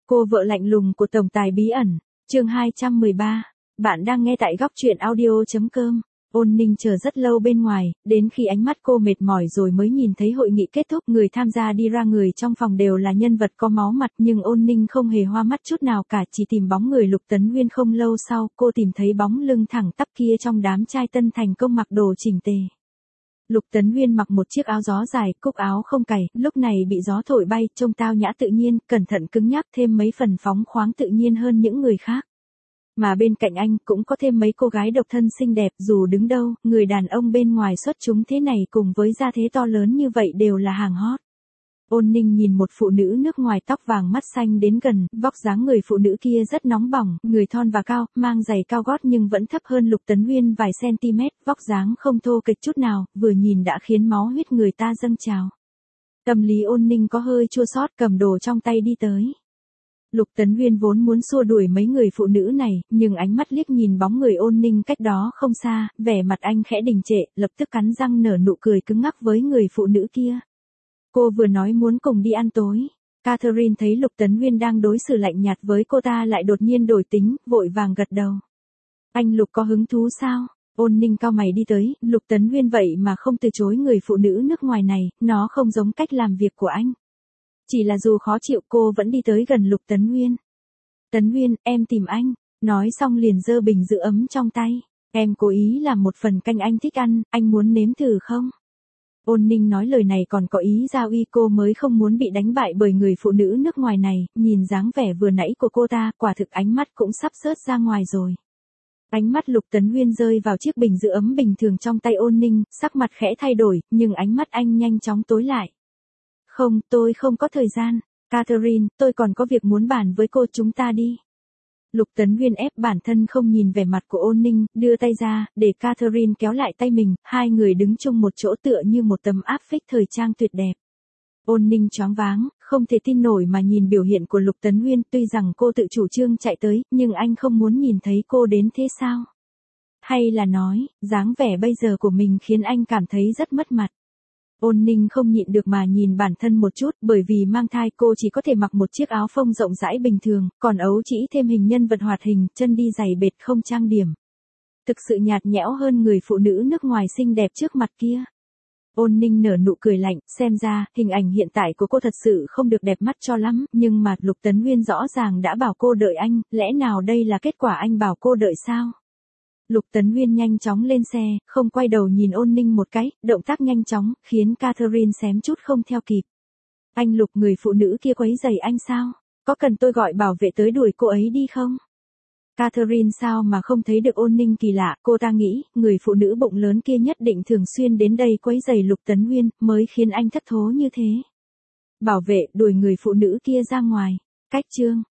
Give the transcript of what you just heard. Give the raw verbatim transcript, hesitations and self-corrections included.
Cô vợ lạnh lùng của tổng tài bí ẩn, chương hai trăm mười ba. Bạn đang nghe tại góc truyện audio.com. Ôn Ninh chờ rất lâu bên ngoài, đến khi ánh mắt cô mệt mỏi rồi mới nhìn thấy hội nghị kết thúc. Người tham gia đi ra người trong phòng đều là nhân vật có máu mặt, nhưng Ôn Ninh không hề hoa mắt chút nào cả, chỉ tìm bóng người Lục Tấn Nguyên. Không lâu sau, cô tìm thấy bóng lưng thẳng tắp kia trong đám trai tân thành công mặc đồ chỉnh tề. Lục Tấn Nguyên mặc một chiếc áo gió dài, cúc áo không cài, lúc này bị gió thổi bay, trông tao nhã tự nhiên, cẩn thận cứng nhắc, thêm mấy phần phóng khoáng tự nhiên hơn những người khác. Mà bên cạnh anh cũng có thêm mấy cô gái độc thân xinh đẹp, dù đứng đâu, người đàn ông bên ngoài xuất chúng thế này cùng với gia thế to lớn như vậy đều là hàng hot. Ôn Ninh nhìn một phụ nữ nước ngoài tóc vàng mắt xanh đến gần, vóc dáng người phụ nữ kia rất nóng bỏng, người thon và cao, mang giày cao gót nhưng vẫn thấp hơn Lục Tấn Nguyên vài cm, vóc dáng không thô kệch chút nào, vừa nhìn đã khiến máu huyết người ta dâng trào. Tâm lý Ôn Ninh có hơi chua xót, cầm đồ trong tay đi tới. Lục Tấn Nguyên vốn muốn xua đuổi mấy người phụ nữ này, nhưng ánh mắt liếc nhìn bóng người Ôn Ninh cách đó không xa, vẻ mặt anh khẽ đình trệ, lập tức cắn răng nở nụ cười cứng ngắc với người phụ nữ kia. Cô vừa nói muốn cùng đi ăn tối. Catherine thấy Lục Tấn Nguyên đang đối xử lạnh nhạt với cô ta lại đột nhiên đổi tính, vội vàng gật đầu. Anh Lục có hứng thú sao? Ôn Ninh cau mày đi tới, Lục Tấn Nguyên vậy mà không từ chối người phụ nữ nước ngoài này, nó không giống cách làm việc của anh. Chỉ là dù khó chịu cô vẫn đi tới gần Lục Tấn Nguyên. Tấn Nguyên, em tìm anh. Nói xong liền giơ bình giữ ấm trong tay. Em cố ý làm một phần canh anh thích ăn, anh muốn nếm thử không? Ôn Ninh nói lời này còn có ý giao uy, cô mới không muốn bị đánh bại bởi người phụ nữ nước ngoài này, nhìn dáng vẻ vừa nãy của cô ta, quả thực ánh mắt cũng sắp rớt ra ngoài rồi. Ánh mắt Lục Tấn Nguyên rơi vào chiếc bình giữ ấm bình thường trong tay Ôn Ninh, sắc mặt khẽ thay đổi, nhưng ánh mắt anh nhanh chóng tối lại. Không, tôi không có thời gian. Catherine, tôi còn có việc muốn bàn với cô, chúng ta đi. Lục Tấn Nguyên ép bản thân không nhìn vẻ mặt của Ôn Ninh, đưa tay ra, để Catherine kéo lại tay mình, hai người đứng chung một chỗ tựa như một tấm áp phích thời trang tuyệt đẹp. Ôn Ninh choáng váng, không thể tin nổi mà nhìn biểu hiện của Lục Tấn Nguyên, tuy rằng cô tự chủ trương chạy tới, nhưng anh không muốn nhìn thấy cô đến thế sao? Hay là nói, dáng vẻ bây giờ của mình khiến anh cảm thấy rất mất mặt. Ôn Ninh không nhịn được mà nhìn bản thân một chút, bởi vì mang thai cô chỉ có thể mặc một chiếc áo phông rộng rãi bình thường, còn ấu chỉ thêm hình nhân vật hoạt hình, chân đi giày bệt không trang điểm. Thực sự nhạt nhẽo hơn người phụ nữ nước ngoài xinh đẹp trước mặt kia. Ôn Ninh nở nụ cười lạnh, xem ra, hình ảnh hiện tại của cô thật sự không được đẹp mắt cho lắm, nhưng mà Lục Tấn Nguyên rõ ràng đã bảo cô đợi anh, lẽ nào đây là kết quả anh bảo cô đợi sao? Lục Tấn Nguyên nhanh chóng lên xe, không quay đầu nhìn Ôn Ninh một cái, động tác nhanh chóng, khiến Catherine xém chút không theo kịp. Anh Lục, người phụ nữ kia quấy rầy anh sao? Có cần tôi gọi bảo vệ tới đuổi cô ấy đi không? Catherine sao mà không thấy được Ôn Ninh kỳ lạ, cô ta nghĩ, người phụ nữ bụng lớn kia nhất định thường xuyên đến đây quấy rầy Lục Tấn Nguyên, mới khiến anh thất thố như thế. Bảo vệ, đuổi người phụ nữ kia ra ngoài. Cách chương.